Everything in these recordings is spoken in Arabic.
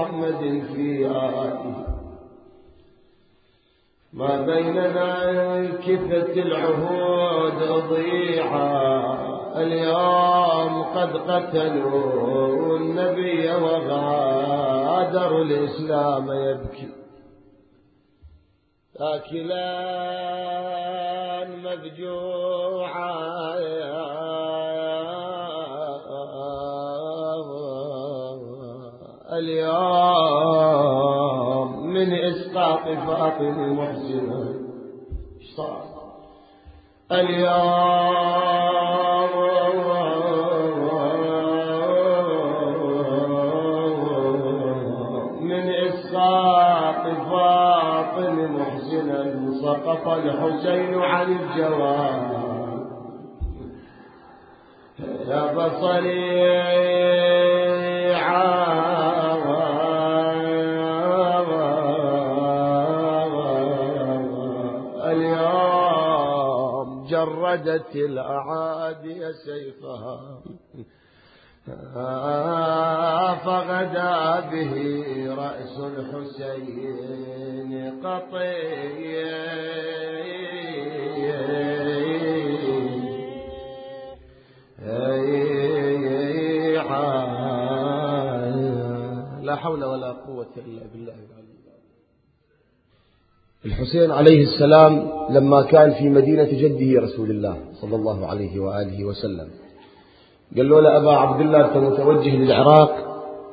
محمد في آله. ما بيننا كفة العهود ضيعة، اليوم قد قتلوا النبي وغادروا الإسلام يبكي. آكلان مفجوعا اليوم من إسقاط فاطمة المحسنة. صار اليوم من إسقاط فاطمة محسنة سقط الحسين عن الجواب. يا بصري اليوم جردت الأعادي سيفها فغدا به رأس الحسين قطيع. لا حول ولا قوة إلا بالله العلي. الحسين عليه السلام لما كان في مدينة جده رسول الله صلى الله عليه وآله وسلم قال له لأبا عبد الله أنت متوجه للعراق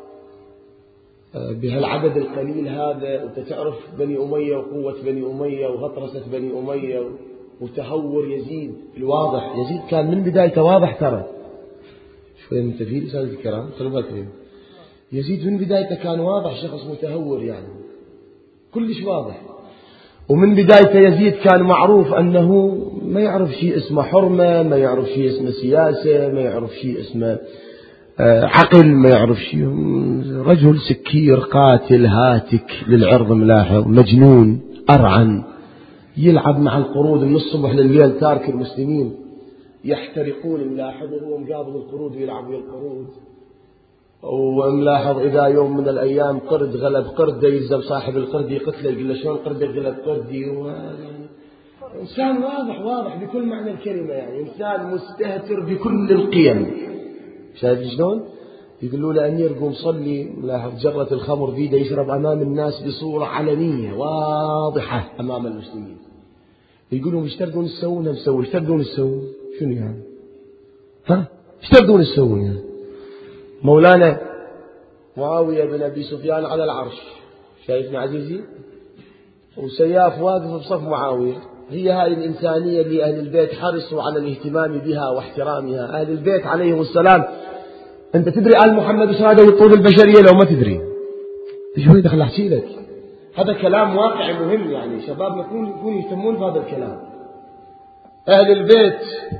بهالعدد القليل هذا، وأنت تعرف بني أمية وقوة بني أمية وغطرسة بني أمية وتهور يزيد الواضح. يزيد كان من بدايته واضح، ترى شوي من تفيد لسان الكلام خلوا بالكم. يزيد من بدايته كان واضح، شخص متهور يعني كلش واضح. ومن بدايته يزيد كان معروف أنه ما يعرف شيء اسمه حرمة، ما يعرف شيء اسمه سياسة، ما يعرف شيء اسمه عقل، ما يعرف شيء. رجل سكير قاتل هاتك للعرض ملاحظ، مجنون أرعن، يلعب مع القرود من الصبح لليل، تارك المسلمين يحترقون ملاحظ وهو مقابل القرود ويلعب ويا القرود. وملاحظ إذا يوم من الأيام قرد غلب قرد يلزم صاحب القرد يقتله، يقول له شلون قرد غلب قردي. إنسان واضح بكل معنى الكلمة، يعني إنسان مستهتر بكل القيم. شايف شلون؟ يقولوا له أمير قوم صلي، ملاحظ جرة الخمر بيده يشرب أمام الناس بصورة علنية واضحة أمام المسلمين. يقولوا ايش تردون تسوون؟ ايش تردون تسوون؟ شنو يعني؟ ايش تردون تسوون يعني؟ مولانا معاوية بن أبي سفيان على العرش، شايفنا عزيزي، وسياف واقف بصف معاوية. هي هاي الإنسانية اللي أهل البيت حرصوا على الاهتمام بها واحترامها. أهل البيت عليهم السلام. أنت تدري آل محمد إيش هذا يطول البشرية لو ما تدري؟ شوي دخل أحكي لك، هذا كلام واقعي مهم، يعني شبابنا يكونوا يهتمون بهذا الكلام. أهل البيت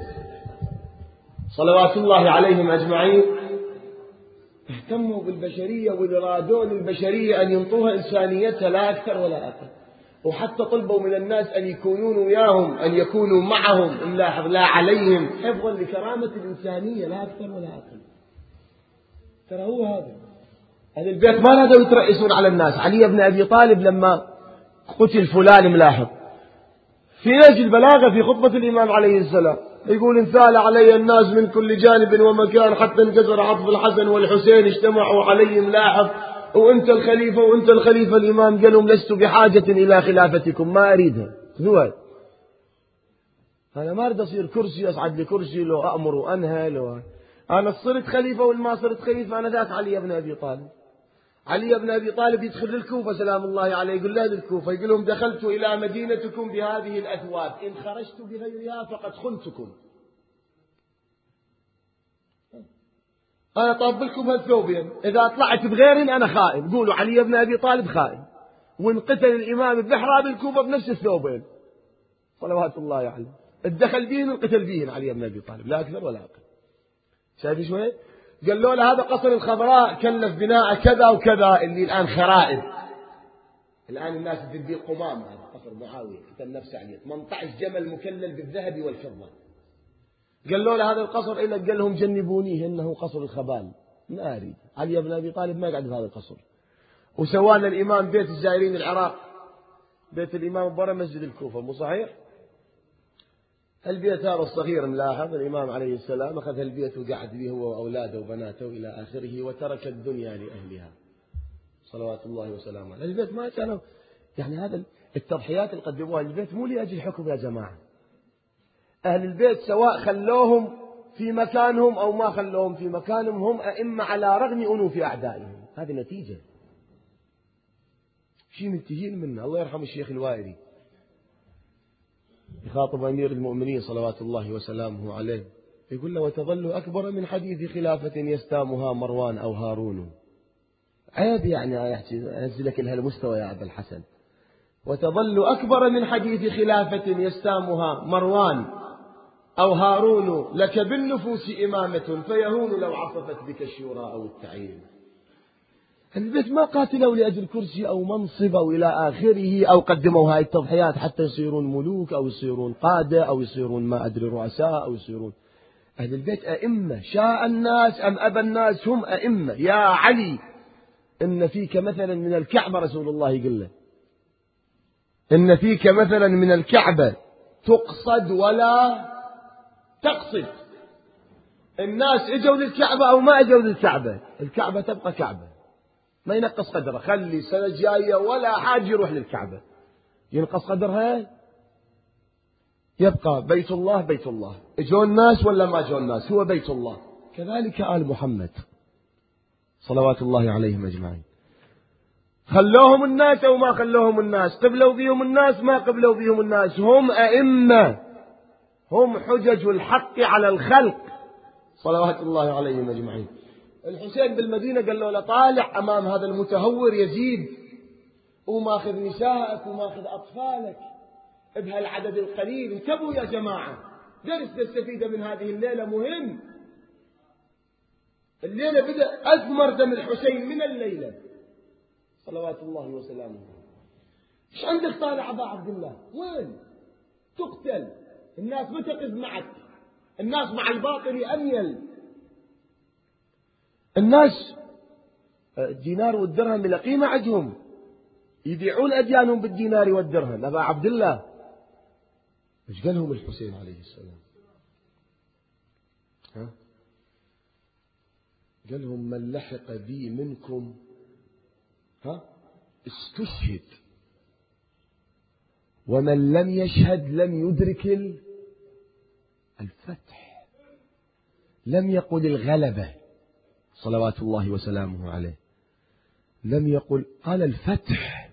صلوات الله عليهم أجمعين اهتموا بالبشرية وارادوا للبشرية أن ينطوها إنسانيتها لا أكثر ولا أقل. وحتى طلبوا من الناس أن يكونون وياهم، أن يكونوا معهم، لا عليهم، حفظا لكرامة الإنسانية لا أكثر ولا أقل. ترى هو هذا. أهل البيت ما نادوا يترئسون على الناس. علي بن أبي طالب لما قتل فلان ملاحظ في نهج البلاغة في خطبة الإمام عليه السلام يقول انثال علي الناس من كل جانب ومكان حتى انكسر عطف الحسن والحسين اجتمعوا علي ملاحظ وانت الخليفة. الإمام قال لهم لست بحاجة إلى خلافتكم، ما أريدها، خذوها. أنا ما أريد أصير كرسي أصعد لكرسي لو أأمر وأنهى لو أنا صرت خليفة والما صرت خليفة. أنا ذاك علي بن أبي طالب. علي بن أبي طالب يدخل للكوفة سلام الله عليه، يقول لا للكوفة، يقول لهم دخلت إلى مدينتكم بهذه الأثواب، إن خرجت بغيرها فقد خنتكم. أنا طاب لكم هالثوبين، إذا طلعت بغيرهم أنا خائن. قولوا علي بن أبي طالب خائن. وانقتل الإمام بحرى بالكوفة بنفس الثوبين صلوات الله عليه. الدخل بيهن انقتل بيهن علي بن أبي طالب، لا أكثر ولا أقل. شايف شوي؟ قالوا له هذا قصر الخضراء كلف بناء كذا وكذا، اللي الآن خرائب. الآن الناس تدي قمام. هذا قصر معاوية كتب نفسه عليه 18 جمل مكلل بالذهب والفضة. قالوا له هذا القصر إلا قال لهم جنبونيه إنه قصر الخبال، ما أريد. علي بن أبي طالب ما يقعد في هذا القصر. وسوانا الإمام بيت الزائرين العراق، بيت الإمام برا مسجد الكوفة، مو صحيح؟ البيت هذا الصغير نلاحظ الإمام عليه السلام أخذ البيت وقعد به هو وأولاده وبناته إلى آخره، وترك الدنيا لأهلها صلوات الله وسلامه عليه. البيت ما كانوا يعني هذا التضحيات اللي قدموها البيت مو لأجل حكم يا جماعة. أهل البيت سواء خلوهم في مكانهم أو ما خلوهم في مكانهم هم أئمة على رغم أنوف أعدائهم. هذه نتيجة شيء منتهين منه. الله يرحم الشيخ الوائلي يخاطب أمير المؤمنين صلوات الله وسلامه عليه، يقول له: وتظل أكبر من حديث خلافة يستامها مروان أو هارون. عيب يعني أنزلك لهالمستوى يا أبا الحسن. وتظل أكبر من حديث خلافة يستامها مروان أو هارون، لك بالنفوس إمامة فيهون لو عصفت بك الشورى أو التعيين. البيت ما قاتلوا لأجل كرسي أو منصب أو إلى آخره، أو قدموا هاي التضحيات حتى يصيرون ملوك أو يصيرون قادة أو يصيرون ما أدري رؤساء أو يصيرون. أهل البيت أئمة، شاء الناس أم أبى الناس هم أئمة. يا علي إن فيك مثلا من الكعبة، رسول الله يقول له: إن فيك مثلا من الكعبة تقصد ولا تقصد. الناس اجوا للكعبة أو ما اجوا للكعبة، الكعبة تبقى كعبة، ما ينقص قدرها. خلي السنة الجاية ولا حاج يروح للكعبة، ينقص قدرها، يبقى بيت الله بيت الله. اجوا الناس ولا ما اجوا الناس، هو بيت الله. كذلك آل محمد صلوات الله عليهم أجمعين، خلوهم الناس أو ما خلوهم الناس، قبلوا بهم الناس ما قبلوا بهم الناس، هم أئمة، هم حجج الحق على الخلق صلوات الله عليهم أجمعين. الحسين بالمدينة قال له: طالع أمام هذا المتهور يزيد، وماخذ نسائك وماخذ أطفالك بهالعدد القليل. انتبهوا يا جماعة، درس نستفيد من هذه الليلة مهم. الليلة بدأ أثمر دم الحسين من الليلة صلوات الله وسلامه. ايش عندك طالع أبا عبد الله؟ وين تقتل؟ الناس ما تقف معك، الناس مع الباطل أميل. الناس الدينار والدرهم لا قيمة عندهم، يبيعون أديانهم بالدينار والدرهم. أبا عبد الله ايش قال لهم الحسين عليه السلام؟ قال لهم: من لحق بي منكم استشهد، ومن لم يشهد لم يدرك الفتح. لم يقل الغلبة صلوات الله وسلامه عليه، لم يقل، قال الفتح.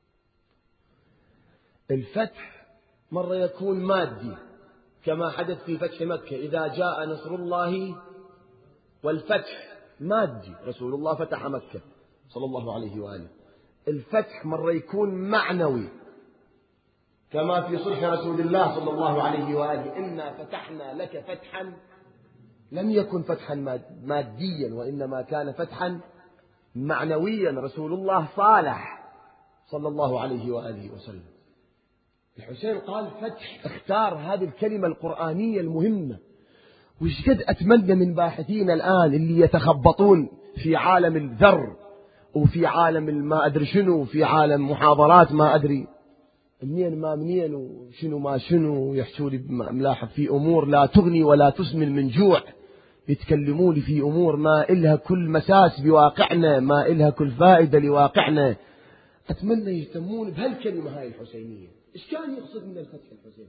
الفتح مرة يكون مادي كما حدث في فتح مكة: إذا جاء نصر الله والفتح، مادي، رسول الله فتح مكة صلى الله عليه وآله. الفتح مرة يكون معنوي كما في صلح رسول الله صلى الله عليه وآله: إنا فتحنا لك فتحا. لم يكن فتحا ماديا، وإنما كان فتحا معنويا. رسول الله صالح صلى الله عليه وآله وسلم. الحسين قال فتح، اختار هذه الكلمة القرآنية المهمة. وش قد أتمنى من باحثين الآن اللي يتخبطون في عالم الذر وفي عالم ما أدري شنو، في عالم محاضرات ما أدري منين ما منين وشنو ما شنو، يحشوا لي ملاحظ في أمور لا تغني ولا تسمن من جوع، يتكلموا لي في أمور ما إلها كل مساس بواقعنا، ما إلها كل فائدة لواقعنا. أتمنى يهتمون بهالكلمة هاي الحسينية. إيش كان يقصد من الفتح الحسين؟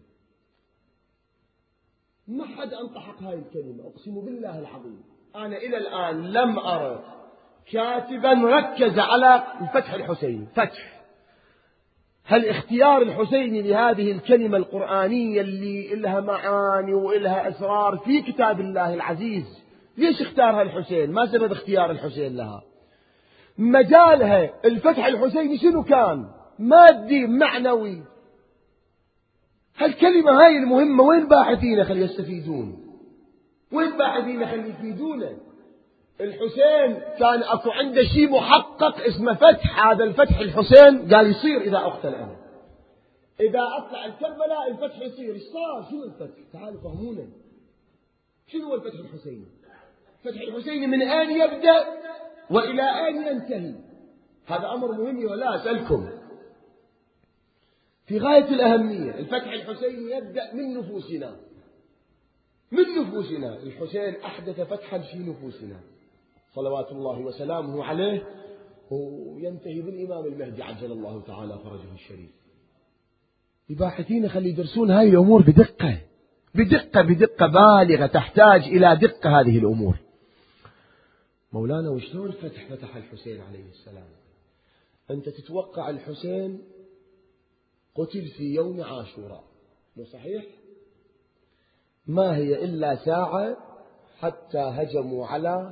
ما حد أنطحق هاي الكلمة، أقسم بالله العظيم. أنا إلى الآن لم أرى كاتبا ركز على الفتح الحسيني. فتح، هل اختيار الحسيني لهذه الكلمة القرآنية اللي إلها معاني وإلها أسرار في كتاب الله العزيز، ليش اختارها الحسين؟ ما سبب اختيار الحسين لها؟ مجالها الفتح الحسيني شنو كان؟ مادي معنوي. هالكلمة هاي المهمة وين باحثين خلي يستفيدون؟ وين باحثين خلي يفيدونا؟ الحسين كان أكو عنده شيء محقق اسمه فتح. هذا الفتح الحسين قال يصير إذا أقتل أنا، إذا أطلع الكربلاء الفتح يصير. إيش صار؟ شنو الفتح؟ تعالوا فهمونا شنو هو الفتح الحسيني. الفتح الحسيني من أين يبدأ وإلى أين ينتهي؟ هذا أمر مهم ولا أسألكم في غاية الأهمية. الفتح الحسيني يبدأ من نفوسنا، من نفوسنا. الحسين أحدث فتحا في نفوسنا صلوات الله وسلامه عليه، وينتهي بالإمام المهدي عجل الله تعالى فرجه الشريف. الباحثين خلي يدرسون هذه الأمور بدقة بدقة بدقة بالغة، تحتاج إلى دقة هذه الأمور. مولانا وشلون فتح الحسين عليه السلام؟ أنت تتوقع الحسين قتل في يوم عاشوراء، مو صحيح؟ ما هي إلا ساعة حتى هجموا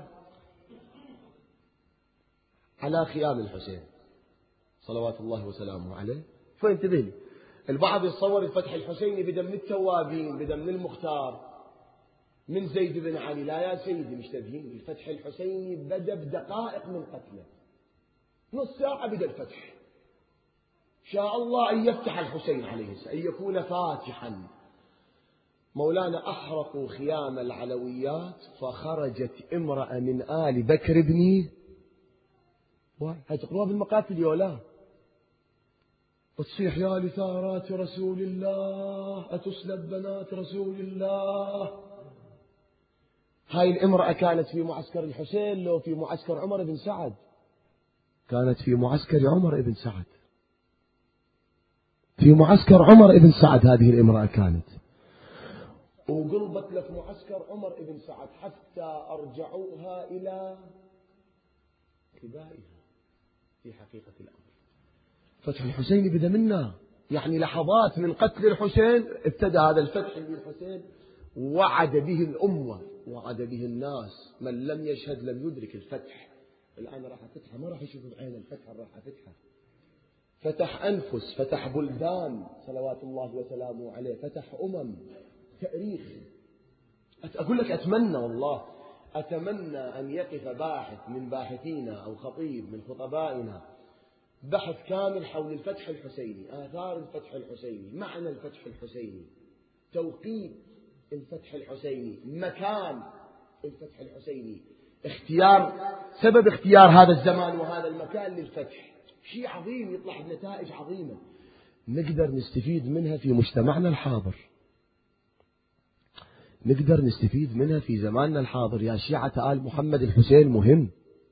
على خيام الحسين صلوات الله وسلامه عليه. فانتبه لي، البعض يتصور الفتح الحسيني بدم من التوابين، بدم من المختار، من زيد بن علي. لا يا سيدي، مش تبهين. الفتح الحسيني بدأ بدقائق من قتله، نص ساعة بدأ الفتح. شاء الله أن يفتح الحسين عليه السلام، أن يكون فاتحا. مولانا أحرقوا خيام العلويات، فخرجت امرأة من آل بكر بن، هاي تقروها بالمقاتل ولا وتصيح يا لثارات رسول الله أتسلب بنات رسول الله. هاي الامرأة كانت في معسكر الحسين لو في معسكر عمر بن سعد؟ كانت في معسكر عمر بن سعد، في معسكر عمر بن سعد هذه الامرأة كانت، وقلبت لك معسكر عمر بن سعد حتى أرجعوها إلى كبائها. في حقيقة الأمر فتح الحسين بدأ منا، يعني لحظات من قتل الحسين ابتدأ هذا الفتح بالحسين، وعد به الأمة، وعد به الناس. من لم يشهد لم يدرك الفتح. الآن راح أفتحها، ما راح يشوف بعين الفتح، راح أفتحها. فتح أنفس، فتح بلدان صلوات الله وسلامه عليه، فتح تاريخ. أقول لك أتمنى، والله أتمنى أن يقف باحث من باحثينا أو خطيب من خطبائنا بحث كامل حول الفتح الحسيني، آثار الفتح الحسيني، معنى الفتح الحسيني، توقيت الفتح الحسيني، مكان الفتح الحسيني، سبب اختيار هذا الزمان وهذا المكان للفتح. شيء عظيم، يطلع بنتائج عظيمة نقدر نستفيد منها في مجتمعنا الحاضر، نقدر نستفيد منها في زماننا الحاضر. يا شيعة آل محمد، الحسين مهم.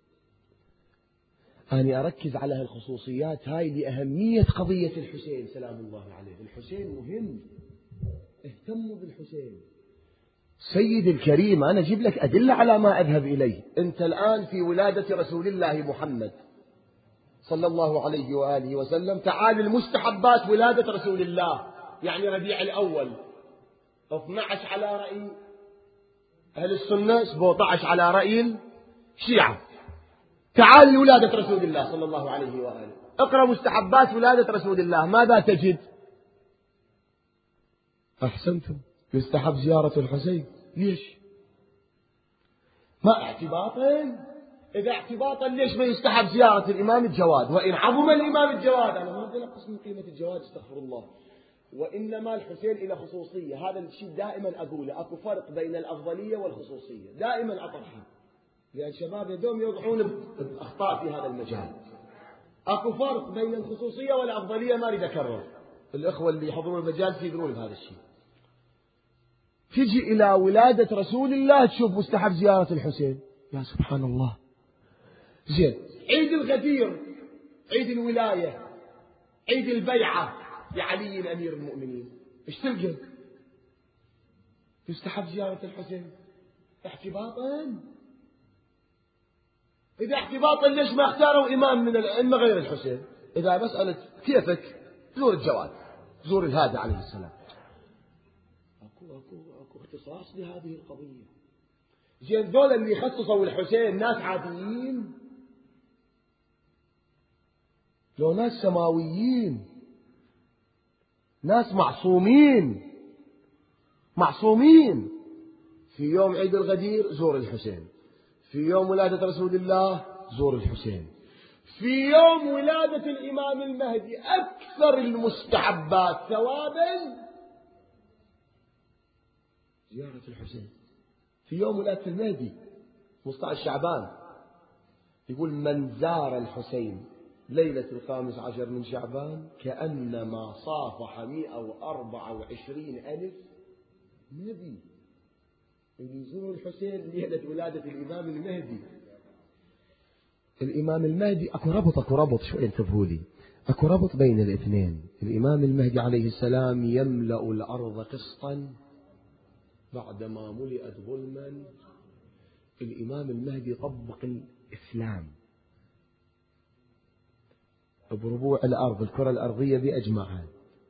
أنا أركز على الخصوصيات هاي لأهمية قضية الحسين سلام الله عليه. الحسين مهم، اهتموا بالحسين. سيد الكريم، أنا أجيب لك أدلة على ما أذهب إليه. أنت الآن في ولادة رسول الله محمد صلى الله عليه وآله وسلم. تعال المستحبات ولادة رسول الله، يعني ربيع الأول 12 على رأي أهل السنة، 17 على رأي الشيعة. تعال لولادة رسول الله صلى الله عليه وآله، اقرأ مستحبات ولادة رسول الله، ماذا تجد؟ أحسنتم، يستحب زيارة الحسين. ليش؟ ما اعتباطا؟ إذا اعتباطا ليش ما يستحب زيارة الإمام الجواد؟ وإن عظم الإمام الجواد، أنا ما أقول أنقص من قيمة الجواد، استغفر الله، وإنما الحسين إلى خصوصية. هذا الشيء دائما أقوله، أكو فرق بين الأفضلية والخصوصية، دائما أطرحه، لأن الشباب يدوم يوضعون بأخطاء في هذا المجال. أكو فرق بين الخصوصية والأفضلية، ما أريد أكرر، الأخوة اللي يحضرون المجال يدرون بهذا الشيء. تجي إلى ولادة رسول الله تشوف مستحب زيارة الحسين، يا سبحان الله. زين، عيد الغدير، عيد الولاية، عيد البيعة لعلي أمير المؤمنين، ايش تلقى؟ يستحب زيارة الحسين احتباطا. إذا احتباطا ليش ما اختاروا إمام من الأئمة غير الحسين؟ إذا مسألة كيفك زور الجواد، زور الهادي عليه السلام. أكو اختصاص بهذه القضية. زين، دول اللي يخصصوا الحسين ناس عاديين لو ناس سماويين، ناس معصومين. في يوم عيد الغدير زور الحسين، في يوم ولادة رسول الله زور الحسين، في يوم ولادة الإمام المهدي أكثر المستحبات ثوابا زيارة الحسين. في يوم ولادة المهدي 15 شعبان يقول من زار الحسين ليلة 15 من شعبان كأنما صافح 124,000 نبي اللي يزور الحسين ليلة ولادة الإمام المهدي. الإمام المهدي أكو ربط شوي انتبهوا لي، أكو ربط بين الاثنين. الإمام المهدي عليه السلام يملأ الأرض قسطا بعدما ملئت ظلما. الإمام المهدي طبق الإسلام بربوع الأرض، الكرة الأرضية بأجمعها.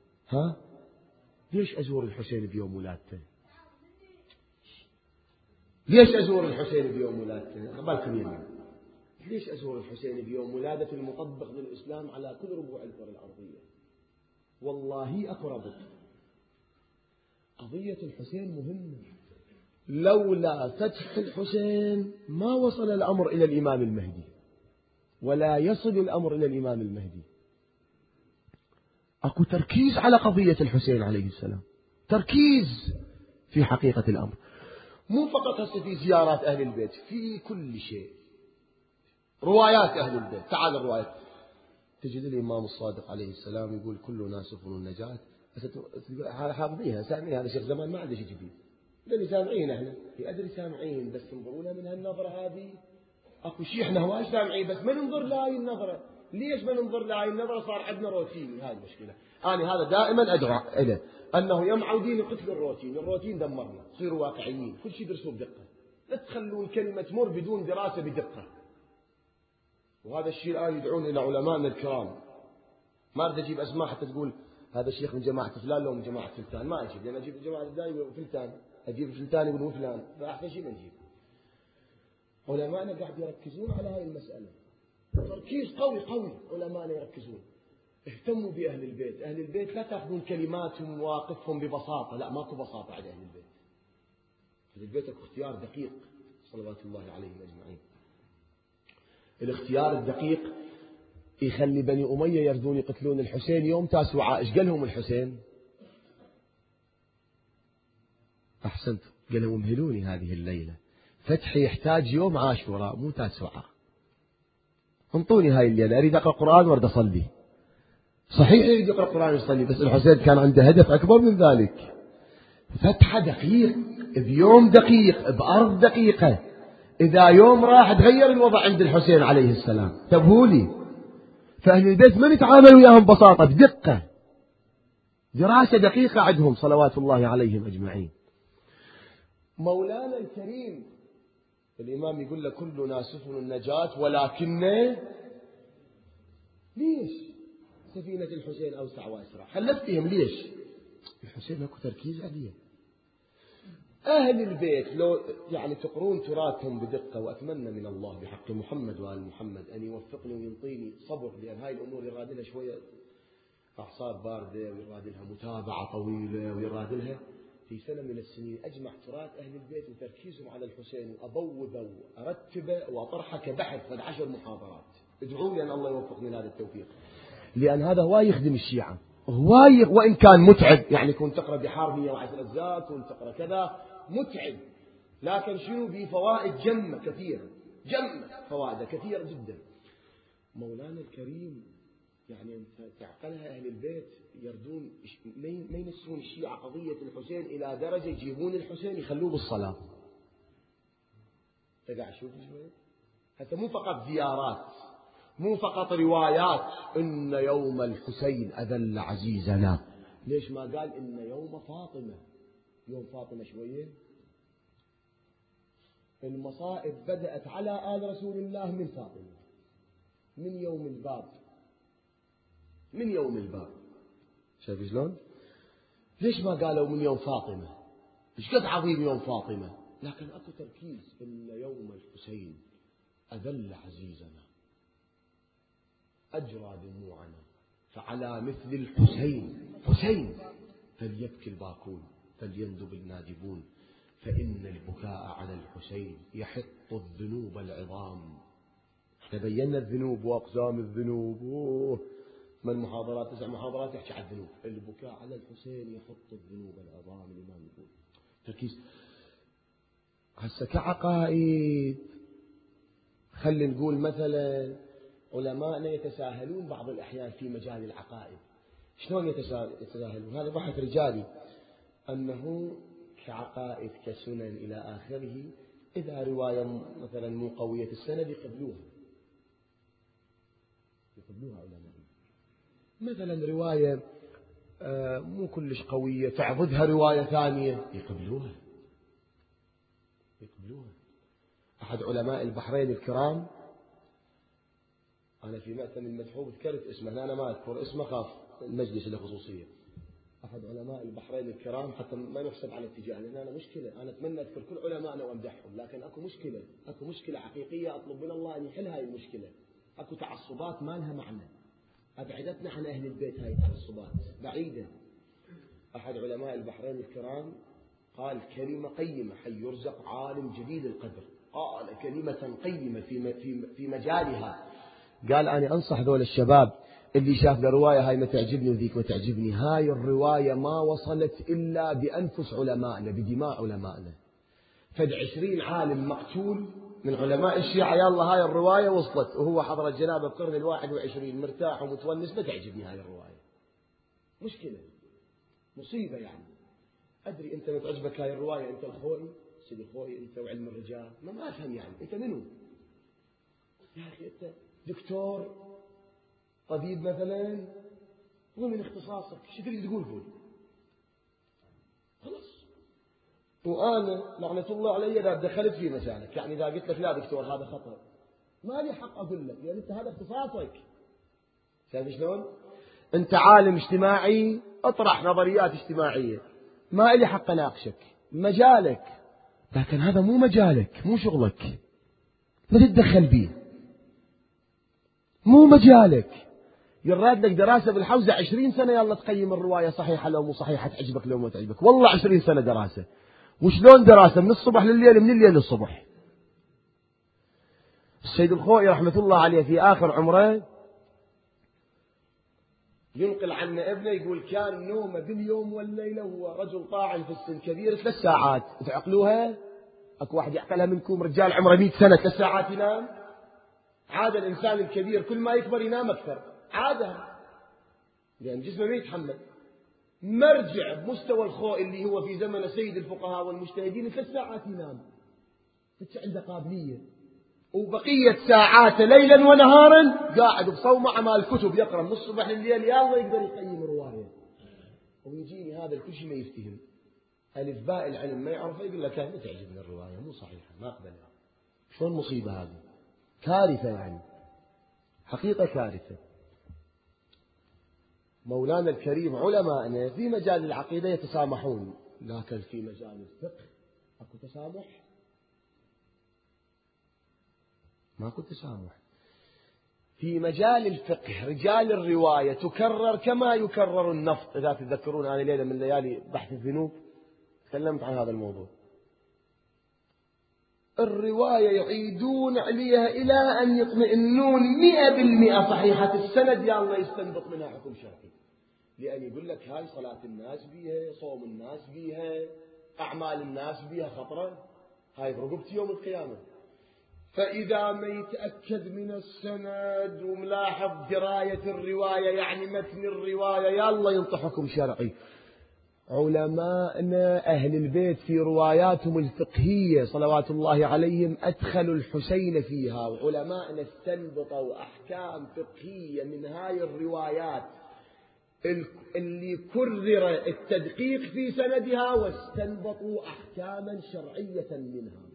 ليش أزور الحسين بيوم ولادته؟ ليش أزور الحسين بيوم ولادته؟ بالكم يمين. ليش أزور الحسين بيوم ولادة المطبق للإسلام على كل ربوع الكرة الأرضية؟ والله أكو ربط. قضية الحسين مهمة، لولا فتح الحسين ما وصل الأمر إلى الإمام المهدي، ولا يصل الأمر إلى الإمام المهدي. أكو تركيز على قضية الحسين عليه السلام، تركيز في حقيقة الأمر، مو فقط هسه في زيارات أهل البيت، في كل شيء. روايات أهل البيت، تعال الروايات، تجد الإمام الصادق عليه السلام يقول كلنا سفن النجاة. حافظيها سامعيها، هذا شيخ زمان ما عنده شيء جديد، لأن سامعين احنا، أدري سامعين، بس انظرونا من هالنظرة هذه. اكو شيء احنا هواي سامعين بس ما ننظر لهاي النظرة. ليش ما ننظر لهاي النظرة؟ صار عندنا روتين، هاي المشكلة. أنا هذا دائما أدعو إليه، أنه يا معودين قتل الروتين دمرنا. صيروا واقعيين، كل شيء درسوه بدقة، لا تخلون كلمة تمر بدون دراسة بدقة. وهذا الشيء الآن يدعون إلى علمائنا الكرام. ما أريد أجيب أسماء حتى تقول هذا الشيخ من جماعة فلان لو من جماعة فلان، ما أجيب، لأن أجيب جماعة فلان وفلان، أجيب فلان يقولون فلان، فأحسن شيء نجيب. علمائنا قاعد يركزون على هذه المسألة، تركيز قوي علمائنا يركزون. اهتموا بأهل البيت. أهل البيت لا تأخذون كلماتهم ومواقفهم ببساطة، لا ماكو بساطة على أهل البيت. أهل البيت اختيار دقيق صلوات الله عليهم أجمعين. الاختيار الدقيق يخلي بني أمية يردون يقتلون الحسين يوم تاسوعاء. إيش قال لهم الحسين؟ أحسنت، قال لهم امهلوني هذه الليلة، فتحي يحتاج يوم عاشوراء مو تاسوعاء. انطوني هاي الليلة، أريد أقرأ قرآن وأريد أصلي. صحيح يريد يقرأ قرآن ويصلي، بس الحسين كان عنده هدف أكبر من ذلك. فتحة دقيق بيوم دقيق بأرض دقيقة. إذا يوم راح تغير الوضع عند الحسين عليه السلام. انتبهوا لي، فأهل البيت ما نتعامل وياهم ببساطة، بدقة، دراسة دقيقة عندهم صلوات الله عليهم أجمعين. مولانا الكريم الإمام يقول لك كلنا سفن النجاة، ولكن ليش سفينة الحسين أوسع وأسرع؟ خلفتهم ليش؟ الحسين اكو تركيز عليه. أهل البيت لو يعني تقرون تراثهم بدقة، وأتمنى من الله بحق محمد وآل محمد أن يوفقني وينطيني صبر، لأن هاي الأمور يراد لها شوية أعصاب باردة، ويراد لها متابعة طويلة، ويراد لها في سنة من السنين أجمع تراث أهل البيت وتركيزهم على الحسين، وأبوبه وأرتبه وأطرحه كبحث قد 10 محاضرات. ادعوا لي أن الله يوفقني لهذا التوفيق، لأن هذا هواي يخدم الشيعة، هواي، وإن كان متعب، يعني كنت تقرأ بحار 110 أجزاء، كنت تقرأ كذا، متعب، لكن شنو به فوائد جمة كثيرة، فوائد كثيرة جدا. مولانا الكريم يعني أنت تعقلها، أهل البيت يردون ما ينسون الشيعة قضية الحسين إلى درجة يجيبون الحسين يخلوه بالصلاة. تقع شوف شوي، حتى مو فقط زيارات، مو فقط روايات إن يوم الحسين أذل عزيزنا. ليش ما قال إن يوم فاطمة؟ يوم فاطمة شوية المصائب بدأت على آل رسول الله من فاطمة، من يوم الباب. شايف شلون؟ ليش ما قالوا من يوم فاطمة؟ إيش قد عظيم يوم فاطمة، لكن أكو تركيز إن يوم الحسين أذل عزيزنا، أجرى دموعنا، فعلى مثل الحسين فليبكي الباكون، فليندب النادبون، فإن البكاء على الحسين يحط الذنوب العظام. تبينا الذنوب وأقسام الذنوب، من محاضرات 9 محاضرات يحكي عن الذنوب. البكاء على الحسين يحط الذنوب العظام. الإمام يقول تركيز. هسه كعقائد خلي نقول مثلا علماءنا يتساهلون بعض الأحيان في مجال العقائد. شلون يتساهلون؟ هذا بحث رجالي، أنه كعقائد كسنن إلى آخره، إذا رواية مثلا مو قوية السند يقبلوها علماء. مثلا رواية مو كلش قوية تعضدها رواية ثانية يقبلوها. أحد علماء البحرين الكرام، أنا في مأتم المتحوب ذكرت اسمه، أنا ما أذكر اسمه خاف المجلس له خصوصية. أحد علماء البحرين الكرام، حتى ما نحسب على اتجاه، لأن أنا مشكلة، أنا أتمنى أذكر كل علماءنا وأمدحهم، لكن أكو مشكلة حقيقية أطلب من الله أن يحل هاي المشكلة. أكو تعصبات ما لها معنى، أبعدتنا عن أهل البيت هاي التعصبات بعيدة. أحد علماء البحرين الكرام قال كلمة قيمة، حي يرزق عالم جديد القدر، قال كلمة قيمة في مجالها. قال أنا أنصح ذول الشباب اللي شاف الرواية هاي ما تعجبني وذيك ما تعجبني، هاي الرواية ما وصلت إلا بأنفس علمائنا، بدماء علمائنا. 20 عالم مقتول من علماء الشيعة، يلا هاي الرواية وصلت، وهو حضر الجنابة بقرن 21 مرتاح ومتونس، ما تعجبني هاي الرواية. مشكلة، مصيبة يعني. أدري أنت ما تعجبك هاي الرواية، أنت الخوئي سيدي خوئي، أنت وعلم الرجال ما أفهم يعني، أنت منو يا أخي؟ أنت دكتور طبيب مثلا، ومن اختصاصك شو تريد تقول فيه؟ خلاص. وأنا لعنة الله علي إذا دخلت في مسالك، يعني إذا قلت لك لا دكتور هذا خطأ، ما لي حق أقول لك، لأن أنت هذا اختصاصك. شايف شلون؟ أنت عالم اجتماعي، أطرح نظريات اجتماعية، ما لي حق أناقشك، مجالك، لكن هذا مو مجالك، مو شغلك، لا تتدخل بيه، مو مجالك. يراد لك دراسة بالحوزة 20 سنة يلا تقيم الرواية صحيحة لو مو صحيحة، تعجبك لو ما تعجبك، والله 20 سنة دراسة. وشلون دراسة؟ من الصبح لليل، من الليل للصبح. السيد الخوئي رحمة الله عليه في آخر عمره ينقل عنا ابنه يقول كان نومه باليوم والليلة، هو رجل طاعن في السن كبير، 3 ساعات. تعقلوها؟ أكو واحد يعقلها منكم؟ رجال عمره 100 سنة 3 ساعات ينام؟ عادة الإنسان الكبير كل ما يكبر ينام أكثر، عادة، لأن جسمه ما يتحمل. مرجع بمستوى الخوئي اللي هو في زمن سيد الفقهاء والمجتهدين 3 ساعات ينام، عنده قابلية، وبقية ساعات ليلا ونهارا قاعد بصومعة مع الكتب يقرأ من الصبح لليل، يلا يقدر يقيم رواية. ويجيني هذا الكل شيء ما يفتهم، ألف باء العلم ما يعرف، يقول لك ما تعجبني الرواية، مو صحيحة، ما أقبلها. شلون مصيبة هذه؟ كارثة يعني، حقيقة كارثة. مولانا الكريم علماءنا في مجال العقيدة يتسامحون، لكن في مجال الفقه أكو تسامح؟ ماكو تسامح. في مجال الفقه رجال الرواية تكرر كما يكرر النفط. إذا تتذكرون أنا ليلة من ليالي بحث الذنوب تكلمت عن هذا الموضوع. الرواية يعيدون عليها إلى أن يطمئنون 100% صحيحة السند، يا الله يستنبط منها حكم شرعي. لأن يقول لك هاي صلاة الناس بيها، صوم الناس بيها، أعمال الناس بيها خطرة، هاي برقبة يوم القيامة. فإذا ما يتأكد من السند وملاحظ دراية الرواية، يعني متن الرواية، يا الله ينطح حكم شرعي. علماءنا أهل البيت في رواياتهم الفقهية صلوات الله عليهم أدخلوا الحسين فيها، وعلماءنا استنبطوا أحكام فقهية من هاي الروايات اللي كرر التدقيق في سندها، واستنبطوا أحكاما شرعية منها.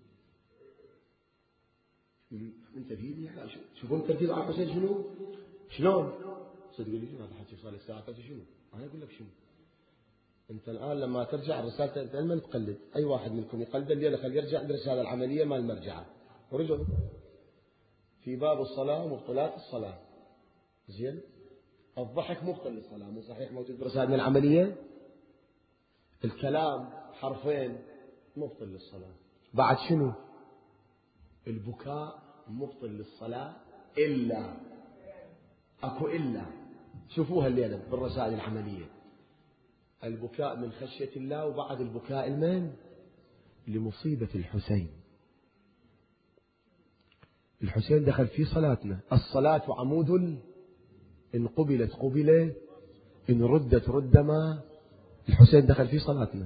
من ترتيب يعني شوفون ترتيب على حسين شنو؟ شلون؟ صدق لي هذا حكي صار الساعة شنو؟ أنا أقول لك شنو؟ أنت الآن لما ترجع الرسالة أنت من تقلد، أي واحد منكم يقلد الليلة خليه يرجع الرسالة العملية مال المرجعة، ورجعوا في باب الصلاة مبطلات الصلاة. زين؟ الضحك مبطل للصلاة، مو صحيح موجود برسالة العملية؟ الكلام حرفين مبطل للصلاة. بعد شنو؟ البكاء مبطل للصلاة إلا أكو إلا، شوفوها الليلة بالرسائل العملية، البكاء من خشية الله، وبعد البكاء المن لمصيبة الحسين. الحسين دخل في صلاتنا. الصلاة عمود، إن قبلت قبل، إن ردت رد. ما الحسين دخل في صلاتنا.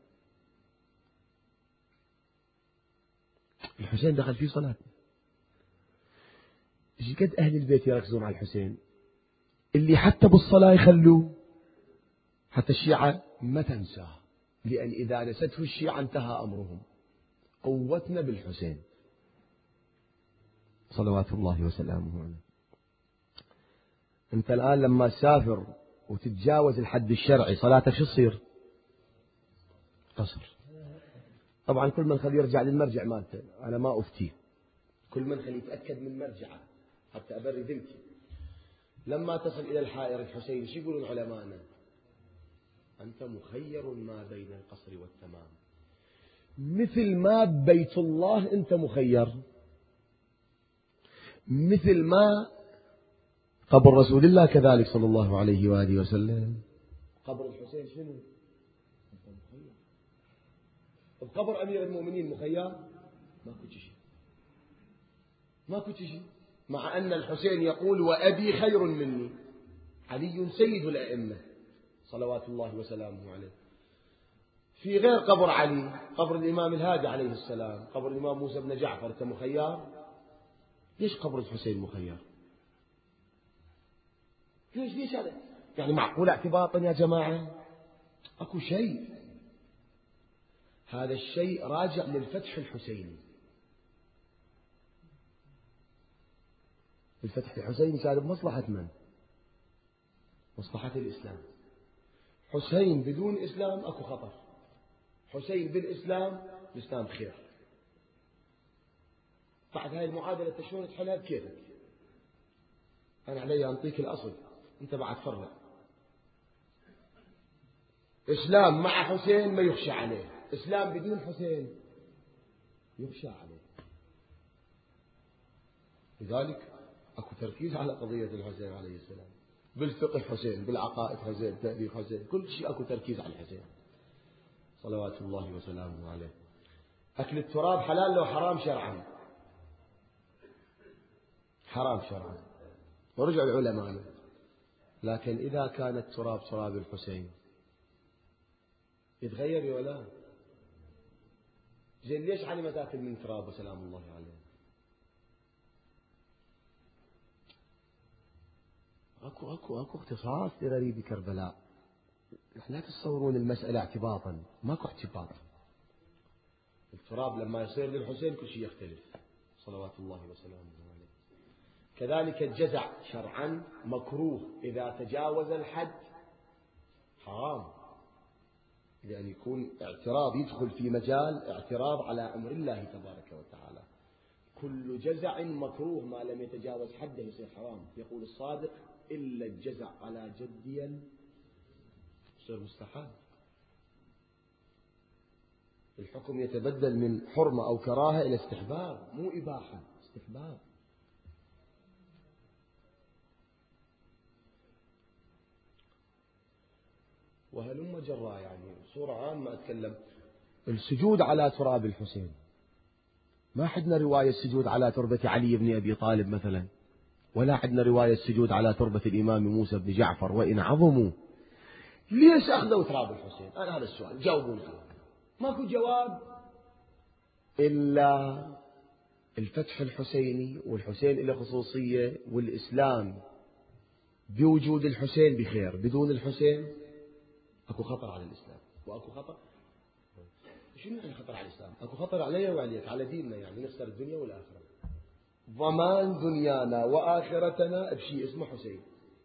الحسين دخل في صلاتنا. ايش قد أهل البيت يركزون على الحسين، اللي حتى بالصلاة يخلوه. حتى الشيعة ما تنساه، لأن إذا نسته الشيعة انتهى أمرهم. قوتنا بالحسين صلوات الله وسلامه عليه. أنت الآن لما تسافر وتتجاوز الحد الشرعي صلاتك شو تصير؟ قصر. طبعا كل من خليه يرجع للمرجع مالته، أنا ما أفتي، كل من خليه يتأكد من مرجعه حتى أبري ذمتي. لما تصل إلى الحائر الحسين شو يقولون علماءنا؟ أنت مخير ما بين القصر والتمام. مثل ما بيت الله أنت مخير، مثل ما قبر رسول الله كذلك صلى الله عليه وآله وسلم. قبر الحسين شنو؟ أنت مخير. قبر أمير المؤمنين مخير؟ ماكو شيء، ماكو شيء. مع أن الحسين يقول وأبي خير مني. علي سيد الأئمة صلوات الله وسلامه عليه. في غير قبر علي قبر الإمام الهادي عليه السلام، قبر الإمام موسى بن جعفر، أنت مخير؟ ليش قبر الحسين مخير؟ ليش هذا؟ يعني معقول اعتباطا يا جماعة؟ أكو شيء، هذا الشيء راجع للفتح الحسيني. الفتح الحسيني كان بمصلحة من؟ مصلحة الإسلام. حسين بدون إسلام أكو خطر، حسين بالإسلام الإسلام خير. بعد هاي المعادلة شلون تحلها بكيفك. أنا علي أنطيك الأصل، أنت بعد فرق. إسلام مع حسين ما يخشى عليه، إسلام بدون حسين يخشى عليه. لذلك أكو تركيز على قضية الحسين عليه السلام، بالفقه حسين، بالعقائد حسين، تاريخ حسين، كل شيء أكو تركيز على الحسين صلوات الله وسلامه عليه. أكل التراب حلال لو حرام شرعا؟ حرام شرعا، ورجع العلماء. لكن إذا كان التراب تراب الحسين يتغير ولا؟ زين ليش علي ما تاكل من تراب وسلام الله عليه؟ اكو اختصاص لغريب كربلاء. لا تتصورون المسألة اعتباطا، ماكو اعتباط. التراب لما يصير للحسين كل شيء يختلف صلوات الله وسلامه عليه. كذلك الجزع شرعا مكروه إذا تجاوز الحد، حرام، لأن يكون اعتراض، يدخل في مجال اعتراض على أمر الله تبارك وتعالى. كل جزع مكروه ما لم يتجاوز حده يصير حرام. يقول الصادق إلا الجزع على جديا يصير مستحب. الحكم يتبدل من حرمة أو كراهة إلى استحباب، مو إباحة، استحباب. وهلم جرى، يعني صورة عامة أتكلم. السجود على تراب الحسين، ما حدنا رواية السجود على تربة علي بن أبي طالب مثلا، ولا حدنا رواية السجود على تربة الإمام موسى بن جعفر وإن عظموا. ليش أخذوا تراب الحسين؟ أنا هذا السؤال جاوبوني. ماكو جواب إلا الفتح الحسيني، والحسين له خصوصية، والإسلام بوجود الحسين بخير، بدون الحسين أكو خطر على الإسلام. وأكو خطر، شنو يعني خطر على الإسلام؟ أكو خطر علي وعليك، على ديننا، يعني نخسر الدنيا والآخرة. ضمان دنيانا وآخرتنا بشيء اسمه حسين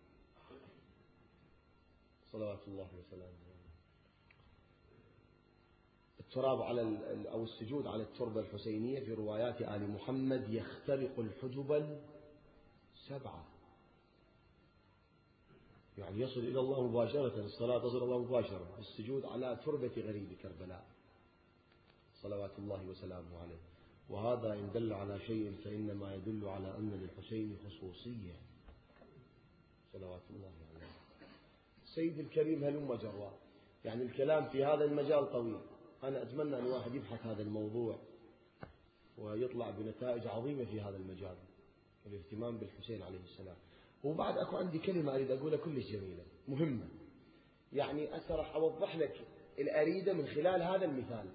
صلوات الله وسلامه. التراب على أو السجود على التربة الحسينية في روايات آل محمد يخترق الحجب السبعة، يعني يصل إلى الله مباشرة. الصلاة تصل إلى الله مباشرة، السجود على تربة غريب كربلاء صلوات الله وسلامه عليه. وهذا إن دل على شيء فإنما يدل على أن للحسين خصوصية صلوات الله عليه. سيد الكريم هلم جرى، يعني الكلام في هذا المجال طويل. أنا أتمنى أن واحد يبحث هذا الموضوع ويطلع بنتائج عظيمة في هذا المجال، الاهتمام بالحسين عليه السلام. وبعد أكو عندي كلمة أريد أقولها كلش جميلة مهمة، يعني راح أوضح لك الأريدة من خلال هذا المثال.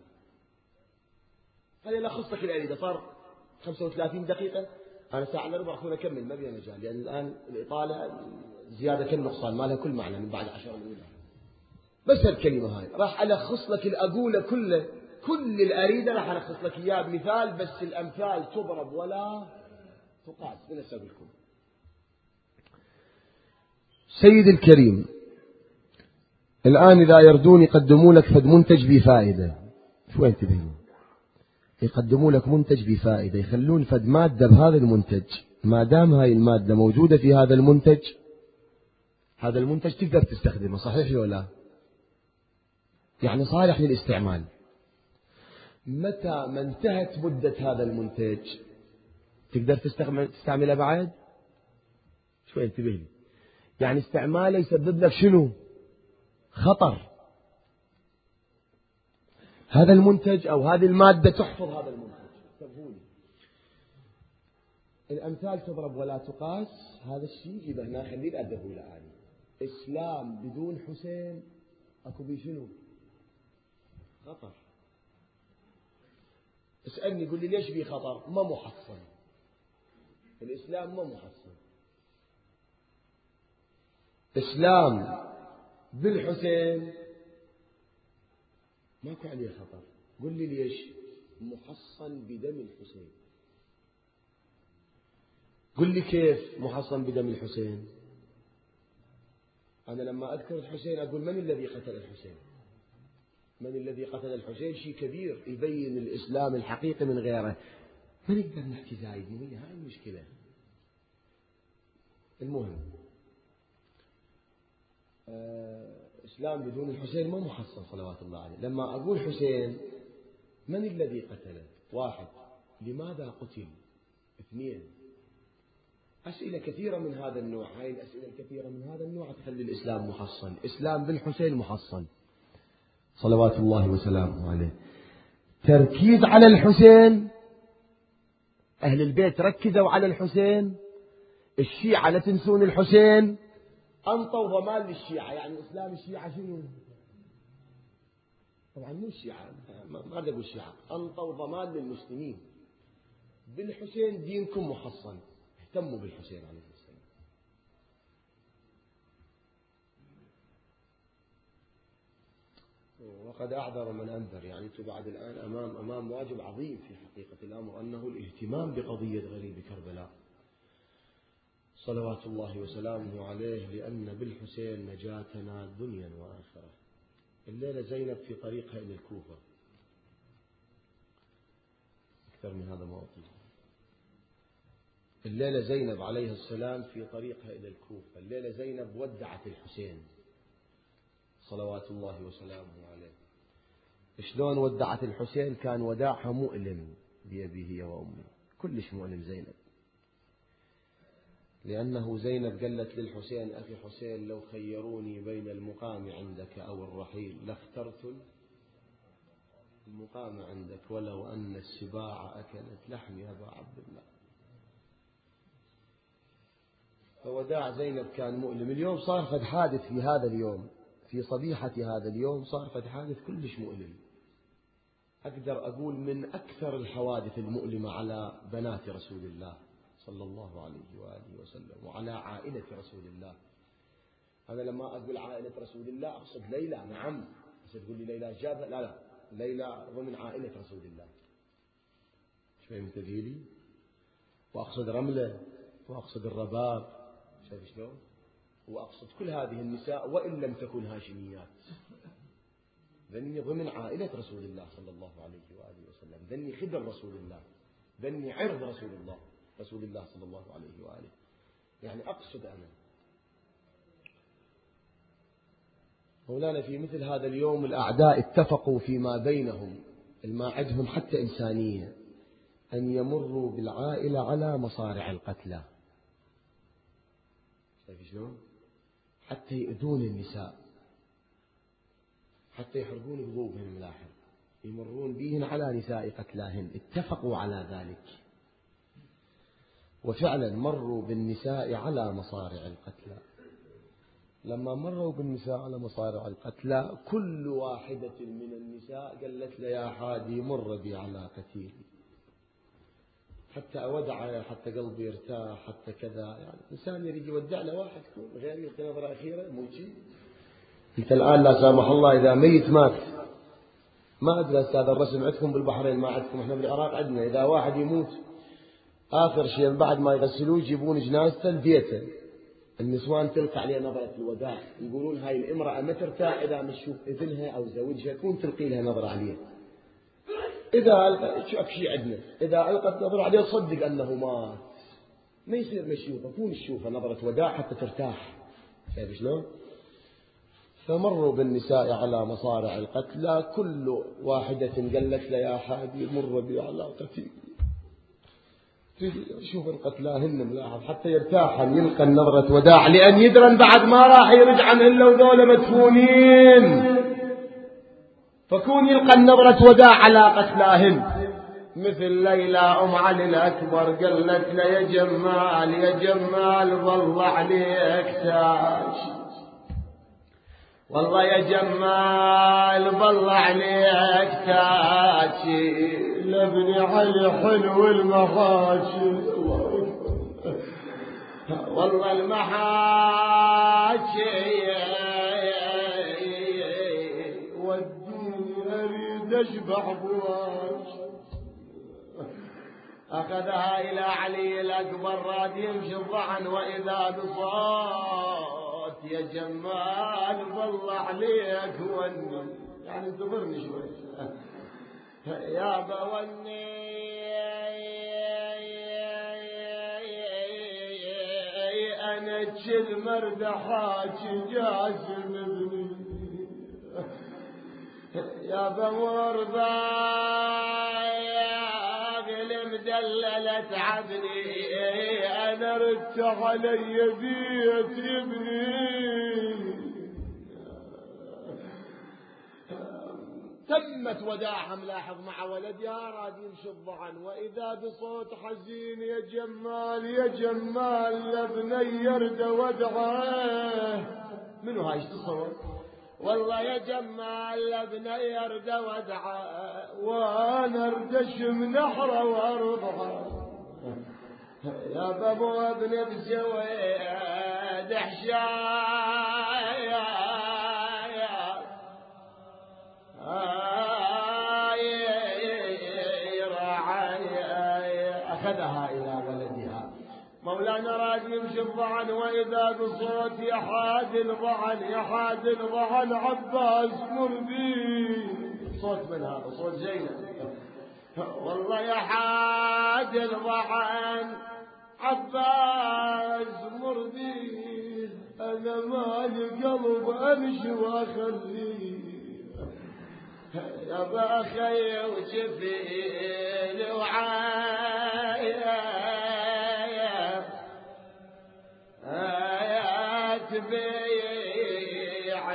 خلينا نلخص لك الأريدة، صار 35 دقيقة، أنا ساعة إلا ربع أكون أكمل، ما بيها مجال، لأن الآن الإطالة زيادة كالنقصان ما لها كل معنى من بعد 10 الأولى. بس الكلمة هاي راح ألخص لك الأقولة كله، كل الأريدة راح ألخص لك إياه بمثال، بس الأمثال تضرب ولا تقاس. من أسأل لكم سيد الكريم، الآن إذا يردون يقدموا لك فد منتج بفائدة، شو انتبهوا، يقدموا لك منتج بفائدة، يخلون فد مادة بهذا المنتج، ما دام هاي المادة موجودة في هذا المنتج، هذا المنتج تقدر تستخدمه، صحيح ولا لا؟ يعني صالح للاستعمال. متى ما انتهت مدة هذا المنتج تقدر تستعمله بعد؟ شوي انتبه لي، يعني استعماله يسبب لك شنو؟ خطر. هذا المنتج أو هذه المادة تحفظ هذا المنتج. انتبهوا لي، الأمثال تضرب ولا تقاس، هذا الشيء يبقى هنا خليه الأدب الآن. إسلام بدون حسين أكو بيه شنو؟ خطر. اسألني قل لي ليش بيه خطر؟ ما محصن، الإسلام ما محصن. إسلام بالحسين ماكو عليه خطر. قل لي ليش؟ محصن بدم الحسين. قل لي كيف محصن بدم الحسين؟ أنا لما أذكر الحسين أقول من الذي قتل الحسين؟ من الذي قتل الحسين؟ شيء كبير يبين الإسلام الحقيقي من غيره. ما نقدر نحكي زايد، هاي المشكلة. المهم إسلام بدون الحسين ما محصن صلوات الله عليه. لما أقول حسين من الذي قتله؟ واحد، لماذا قتل؟ اثنين، أسئلة كثيرة من هذا النوع. هاي الأسئلة الكثيرة من هذا النوع تخلي الإسلام محصن. إسلام بالحسين محصن صلوات الله وسلامه عليه. تركيز على الحسين، أهل البيت ركزوا على الحسين، الشيعة لا تنسون الحسين، أنطوا ضمان للشيعة. يعني إسلام الشيعة شنو؟ طبعا مو الشيعة، ما أقول الشيعة، أنطوا ضمان للمسلمين. بالحسين دينكم محصن، اهتموا بالحسين عليه السلام. وقد أعذر من أنذر، يعني أنتم بعد الآن أمام واجب عظيم في حقيقة الأمر، أنه الاهتمام بقضية غريب كربلاء صلوات الله وسلامه عليه، لأن بالحسين نجاتنا دنيا وآخرة. الليلة زينب في طريقها إلى الكوفة، أكثر من هذا ما أطيب. الليلة زينب عليه السلام في طريقها إلى الكوفة. الليلة زينب ودعت الحسين صلوات الله وسلامه عليه. شلون ودعت الحسين؟ كان وداعها مؤلم بأبيه وأمه، كلش مؤلم زينب، لأنه زينب قالت للحسين: أخي حسين، لو خيروني بين المقام عندك أو الرحيل لاخترت المقام عندك، ولو أن السباع أكلت لحمي أبا عبد الله. فوداع زينب كان مؤلم. اليوم صار فد حادث في هذا اليوم، في صبيحة هذا اليوم صار فد حادث كلش مؤلم. أقدر أقول من أكثر الحوادث المؤلمة على بنات رسول الله صلى الله عليه وآله وسلم، وعلى عائلة رسول الله. أنا لما أقول عائلة رسول الله أقصد ليلى، نعم، بس تقول لي ليلى جابها، لا، ليلى ضمن عائلة رسول الله. شوي منتبه لي. وأقصد رملة، وأقصد الرباب، شايف شلون؟ وأقصد كل هذه النساء وإن لم تكن هاشميات، ذني ضمن عائلة رسول الله صلى الله عليه وآله وسلم، ذني خدر رسول الله، ذني عرض رسول الله صلى الله عليه وآله. يعني أقصد أنا مولانا في مثل هذا اليوم الأعداء اتفقوا فيما بينهم، ما عندهم حتى إنسانية، أن يمروا بالعائلة على مصارع القتلى. شايف شلون؟ حتى يؤذون النساء، حتى يحرقون قلوبهم. ملاحظ يمرون بهن على نساء قتلاهن، اتفقوا على ذلك. وفعلا مروا بالنساء على مصارع القتلى. لما مروا بالنساء على مصارع القتلى كل واحدة من النساء قالت له يا حادي مر بي على قتيلي، حتى أودعه، حتى قلبي يرتاح، حتى كذا. يعني إنسان يريد يودعنا واحد يكون غير يلقي نظرة أخيرة موتي. أنت الآن لا سامح الله إذا ميت مات، ما أدري أستاذ الرسم عندكم بالبحرين ما عندكم، إحنا بالعراق عندنا إذا واحد يموت آخر شيء بعد ما يغسلوه يجيبون جنازته لبيته، النسوان تلقى عليه نظرة الوداع، يقولون هاي الامرأة ما ترتاح إذا ما تشوف ابنها أو زوجها تكون تلقي لها نظرة عليه. إذا ألقى شيء عندنا، إذا ألقت نظرة عليه تصدق أنه مات، ما يصير نشوفه، كون نشوفه نظرة وداع حتى ترتاح. شايف شلون؟ فمروا بالنساء على مصارع القتلى، كل واحدة قالت له يا حادي مر بي على قتيل. شوف القتلاهن ملاحظ حتى يرتاح يلقى النظرة وداع، لأن يدرن بعد ما راح يرجع إلا وذولا مدفونين، فكون يلقى النظرة وداع على قتلاهن. مثل ليلى أم علي الأكبر قالت له يا جمال يا جمال والله عليك تاج، والله يا جمال والله عليك تاجي، لابني علي حلو المحاشي، والله المحاشي وديني أريد أشبع بواش. أخذها إلى علي الأكبر راد يمشي الضعن وإذا بصوت يا جمال والله عليك وني، يعني انتظرني شوي يا بوني أنا تشل مردحاك جاسم ابني يا بورضا مدللة عبني أنا ردت علي بيت ابني. تمت وداعها ملاحظ مع ولدها راد يمشي الضعن وإذا بصوت حزين يا جمال يا جمال لابني يرد ودعه. منو هاي تصور؟ والله يا جمال لابني يرد ودعه وانا اردش من نحره وارضعه، يا بابو ابن بزويد حشايا أخذها إلى ولدها. مولانا راد يمشي الضعن وإذا بصوت يا حاد الضعن يا حاد الضعن عباس مربي، صوت من هذا صوت زينب، والله يا حاد الضعن عباس مربي، أنا مالي قلب أمشي وأخليه يا بأخي وجفيل وعايا تبيع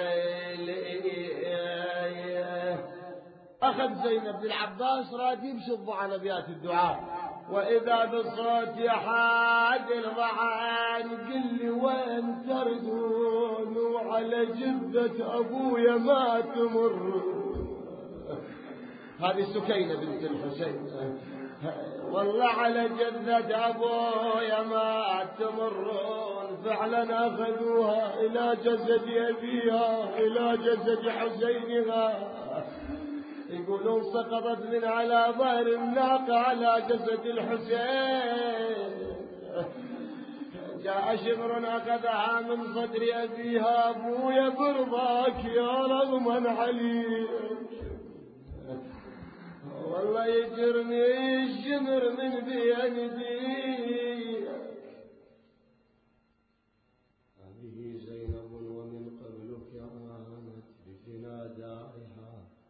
لي. أخذ زينب بن العباس راد يمشي الضعن أبيات الدعاء وإذا بالصوت يا حاد الضعن قل لي وين تردون وعلى جدة أبويا ما تمر. هذه سكينة بنت الحسين، والله على جدة أبويا ما تمرون. فعلا أخذوها إلى جسد أبيها إلى جسد حسينها، يقولون سقطت من على ظهر الناقة على جسد الحسين. جاء شبر أخذها من صدر أبيها أبويا برضاك يا رغما عليك، والله يجرني الشمر من بيدي. هذه زينب ومن قبل كانت بفنا داعها.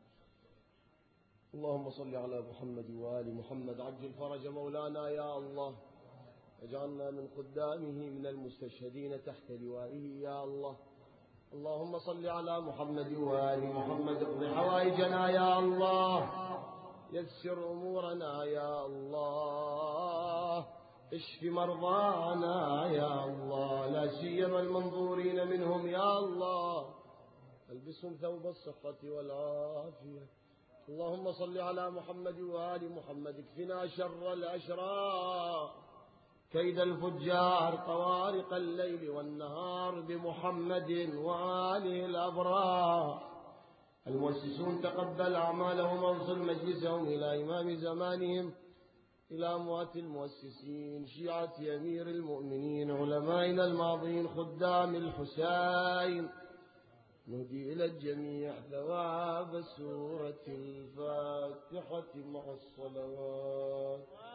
اللهم صل على محمد وآل محمد. عجل فرج مولانا يا الله، اجعلنا من خدامه من المستشهدين تحت لوائه يا الله. اللهم صل على محمد وآل محمد، اقض حوائجنا يا الله، يسر أمورنا يا الله، اشف مرضانا يا الله، لا سيما المنظورين منهم يا الله، البسهم ثوب الصحة والعافية. اللهم صل على محمد وآل محمد، اكفنا شر الأشرار، كيد الفجار، طوارق الليل والنهار، بمحمد وآله الأبرار. المؤسسون تقبل أعمالهم واوصل مجلسهم إلى إمام زمانهم، إلى أموات المؤسسين، شيعة أمير المؤمنين، علمائنا الماضين، خدام الحسين. نهدي إلى الجميع ثواب سورة الفاتحة مع الصلوات.